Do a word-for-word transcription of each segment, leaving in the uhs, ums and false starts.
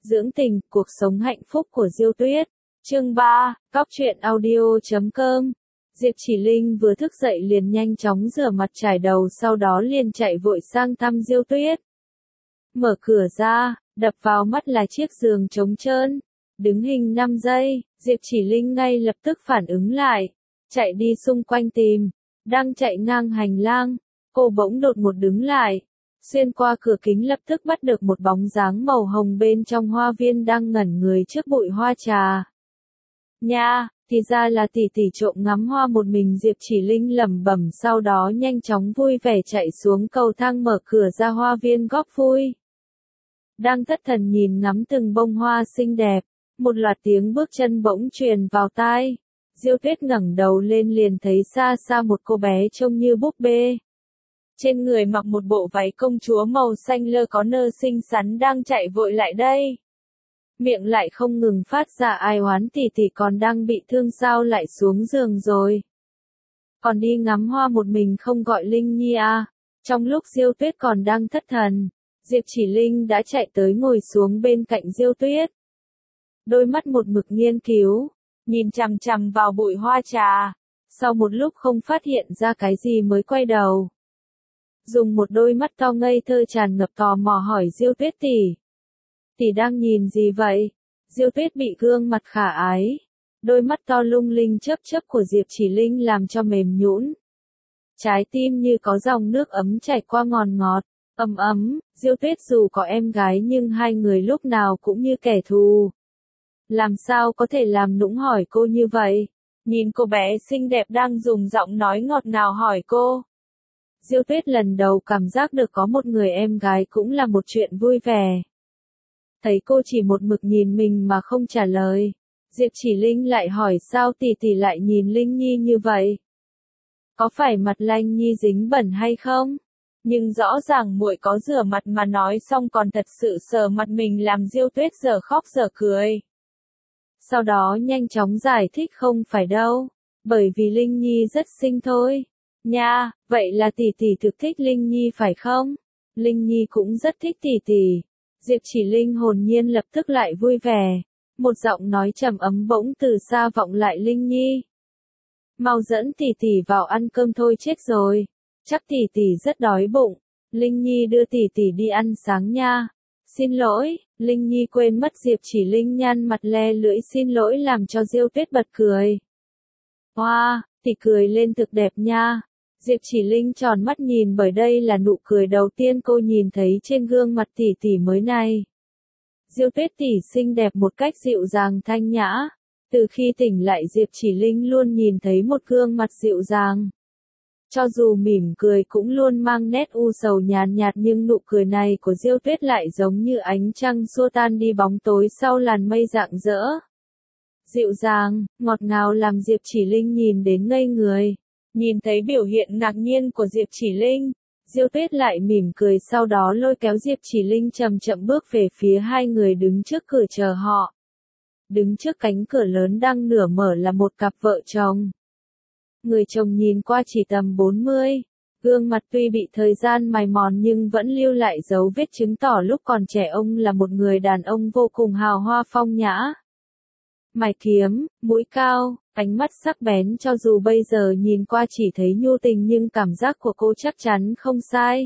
Dưỡng tình, cuộc sống hạnh phúc của Diêu Tuyết. Chương ba, Cóc truyện audio chấm com. Diệp Chỉ Linh vừa thức dậy liền nhanh chóng rửa mặt trải đầu, sau đó liền chạy vội sang thăm Diêu Tuyết. Mở cửa ra, đập vào mắt là chiếc giường trống trơn. Đứng hình năm giây, Diệp Chỉ Linh ngay lập tức phản ứng lại, chạy đi xung quanh tìm. Đang chạy ngang hành lang, cô bỗng đột ngột đứng lại. Xuyên qua cửa kính lập tức bắt được một bóng dáng màu hồng bên trong hoa viên đang ngẩn người trước bụi hoa trà. Nha, thì ra là tỷ tỷ trộm ngắm hoa một mình, Diệp Chỉ Linh lẩm bẩm, sau đó nhanh chóng vui vẻ chạy xuống cầu thang mở cửa ra hoa viên góp vui. Đang thất thần nhìn ngắm từng bông hoa xinh đẹp, một loạt tiếng bước chân bỗng truyền vào tai. Diêu Tuyết ngẩng đầu lên liền thấy xa xa một cô bé trông như búp bê. Trên người mặc một bộ váy công chúa màu xanh lơ có nơ xinh xắn đang chạy vội lại đây. Miệng lại không ngừng phát ra ai oán, tỷ tỷ còn đang bị thương sao lại xuống giường rồi. Còn đi ngắm hoa một mình không gọi Linh Nhi à? Trong lúc Diêu Tuyết còn đang thất thần, Diệp Chỉ Linh đã chạy tới ngồi xuống bên cạnh Diêu Tuyết. Đôi mắt một mực nghiên cứu, nhìn chằm chằm vào bụi hoa trà, sau một lúc không phát hiện ra cái gì mới quay đầu. Dùng một đôi mắt to ngây thơ tràn ngập tò mò hỏi Diêu Tuyết tỷ. Tỷ đang nhìn gì vậy? Diêu Tuyết bị gương mặt khả ái, đôi mắt to lung linh chớp chớp của Diệp Chỉ Linh làm cho mềm nhũn. Trái tim như có dòng nước ấm chảy qua ngòn ngọt, ấm ấm. Diêu Tuyết dù có em gái nhưng hai người lúc nào cũng như kẻ thù. Làm sao có thể làm nũng hỏi cô như vậy? Nhìn cô bé xinh đẹp đang dùng giọng nói ngọt ngào hỏi cô. Diêu Tuyết lần đầu cảm giác được có một người em gái cũng là một chuyện vui vẻ. Thấy cô chỉ một mực nhìn mình mà không trả lời, Diệp Chỉ Linh lại hỏi sao tỷ tỷ lại nhìn Linh Nhi như vậy? Có phải mặt Linh Nhi dính bẩn hay không? Nhưng rõ ràng muội có rửa mặt mà nói xong còn thật sự sờ mặt mình, làm Diêu Tuyết giờ khóc giờ cười. Sau đó nhanh chóng giải thích không phải đâu, bởi vì Linh Nhi rất xinh thôi. Nha, vậy là tỷ tỷ thực thích Linh Nhi phải không? Linh Nhi cũng rất thích tỷ tỷ. Diệp Chỉ Linh hồn nhiên lập tức lại vui vẻ. Một giọng nói trầm ấm bỗng từ xa vọng lại, Linh Nhi. Mau dẫn tỷ tỷ vào ăn cơm thôi, chết rồi. Chắc tỷ tỷ rất đói bụng. Linh Nhi đưa tỷ tỷ đi ăn sáng nha. Xin lỗi, Linh Nhi quên mất. Diệp Chỉ Linh nhăn mặt le lưỡi xin lỗi làm cho Diêu Tuyết bật cười. Hoa, wow, tỷ cười lên thực đẹp nha. Diệp Chỉ Linh tròn mắt nhìn, bởi đây là nụ cười đầu tiên cô nhìn thấy trên gương mặt tỷ tỷ mới này. Diêu Tuyết tỷ xinh đẹp một cách dịu dàng thanh nhã. Từ khi tỉnh lại Diệp Chỉ Linh luôn nhìn thấy một gương mặt dịu dàng. Cho dù mỉm cười cũng luôn mang nét u sầu nhàn nhạt, nhưng nụ cười này của Diêu Tuyết lại giống như ánh trăng xua tan đi bóng tối sau làn mây rạng rỡ. Dịu dàng, ngọt ngào làm Diệp Chỉ Linh nhìn đến ngây người. Nhìn thấy biểu hiện ngạc nhiên của Diệp Chỉ Linh, Diêu Tuyết lại mỉm cười, sau đó lôi kéo Diệp Chỉ Linh chậm chậm bước về phía hai người đứng trước cửa chờ họ. Đứng trước cánh cửa lớn đang nửa mở là một cặp vợ chồng. Người chồng nhìn qua chỉ tầm bốn mươi, gương mặt tuy bị thời gian mài mòn nhưng vẫn lưu lại dấu vết chứng tỏ lúc còn trẻ ông là một người đàn ông vô cùng hào hoa phong nhã. Mày kiếm, mũi cao, ánh mắt sắc bén, cho dù bây giờ nhìn qua chỉ thấy nhu tình nhưng cảm giác của cô chắc chắn không sai.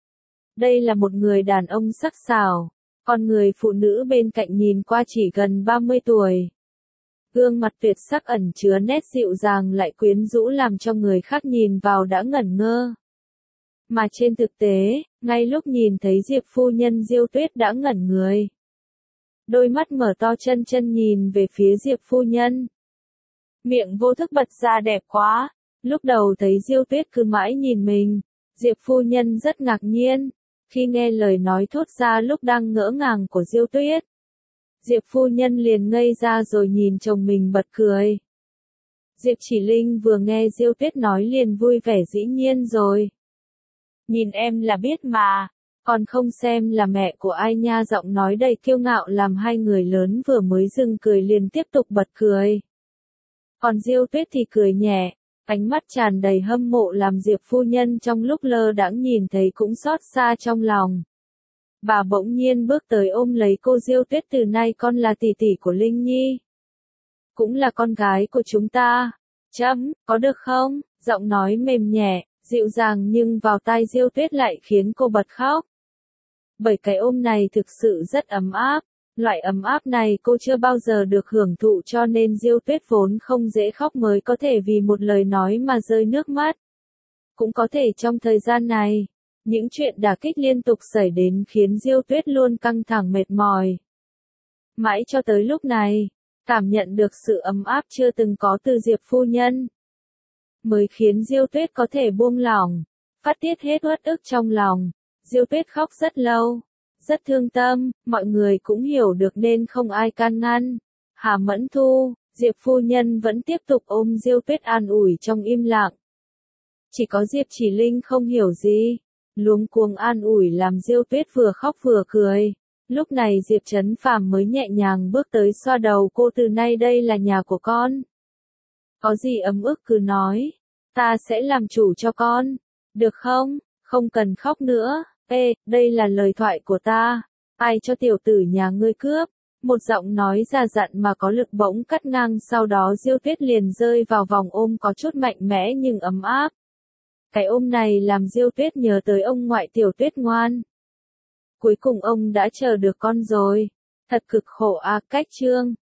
Đây là một người đàn ông sắc sảo, còn người phụ nữ bên cạnh nhìn qua chỉ gần ba mươi tuổi. Gương mặt tuyệt sắc ẩn chứa nét dịu dàng lại quyến rũ làm cho người khác nhìn vào đã ngẩn ngơ. Mà trên thực tế, ngay lúc nhìn thấy Diệp phu nhân, Diêu Tuyết đã ngẩn người. Đôi mắt mở to chân chân nhìn về phía Diệp phu nhân. Miệng vô thức bật ra đẹp quá. Lúc đầu thấy Diêu Tuyết cứ mãi nhìn mình, Diệp phu nhân rất ngạc nhiên. Khi nghe lời nói thốt ra lúc đang ngỡ ngàng của Diêu Tuyết, Diệp phu nhân liền ngây ra rồi nhìn chồng mình bật cười. Diệp Chỉ Linh vừa nghe Diêu Tuyết nói liền vui vẻ, dĩ nhiên rồi. Nhìn em là biết mà. Còn không xem là mẹ của ai nha, giọng nói đầy kiêu ngạo làm hai người lớn vừa mới dừng cười liền tiếp tục bật cười. Còn Diêu Tuyết thì cười nhẹ, ánh mắt tràn đầy hâm mộ làm Diệp phu nhân trong lúc lơ đãng nhìn thấy cũng xót xa trong lòng. Bà bỗng nhiên bước tới ôm lấy cô Diêu Tuyết, từ nay con là tỷ tỷ của Linh Nhi. Cũng là con gái của chúng ta. Chấm, có được không? Giọng nói mềm nhẹ, dịu dàng nhưng vào tai Diêu Tuyết lại khiến cô bật khóc. Bởi cái ôm này thực sự rất ấm áp. Loại ấm áp này cô chưa bao giờ được hưởng thụ, cho nên Diêu Tuyết vốn không dễ khóc mới có thể vì một lời nói mà rơi nước mắt. Cũng có thể trong thời gian này, những chuyện đả kích liên tục xảy đến khiến Diêu Tuyết luôn căng thẳng mệt mỏi. Mãi cho tới lúc này, cảm nhận được sự ấm áp chưa từng có từ Diệp phu nhân, mới khiến Diêu Tuyết có thể buông lỏng, phát tiết hết uất ức trong lòng. Diêu Tuyết khóc rất lâu, rất thương tâm, mọi người cũng hiểu được nên không ai can ngăn. Hà Mẫn Thu, Diệp phu nhân vẫn tiếp tục ôm Diêu Tuyết an ủi trong im lặng. Chỉ có Diệp Chỉ Linh không hiểu gì, luống cuống an ủi làm Diêu Tuyết vừa khóc vừa cười. Lúc này Diệp Trấn Phàm mới nhẹ nhàng bước tới xoa đầu cô, từ nay đây là nhà của con. Có gì ấm ức cứ nói, ta sẽ làm chủ cho con, được không? Không cần khóc nữa. Ê, đây là lời thoại của ta, ai cho tiểu tử nhà ngươi cướp? Một giọng nói già dặn mà có lực bỗng cắt ngang, sau đó Diêu Tuyết liền rơi vào vòng ôm có chút mạnh mẽ nhưng ấm áp. Cái ôm này làm Diêu Tuyết nhớ tới ông ngoại Tiểu Tuyết ngoan. Cuối cùng ông đã chờ được con rồi. Thật cực khổ à. Cách chương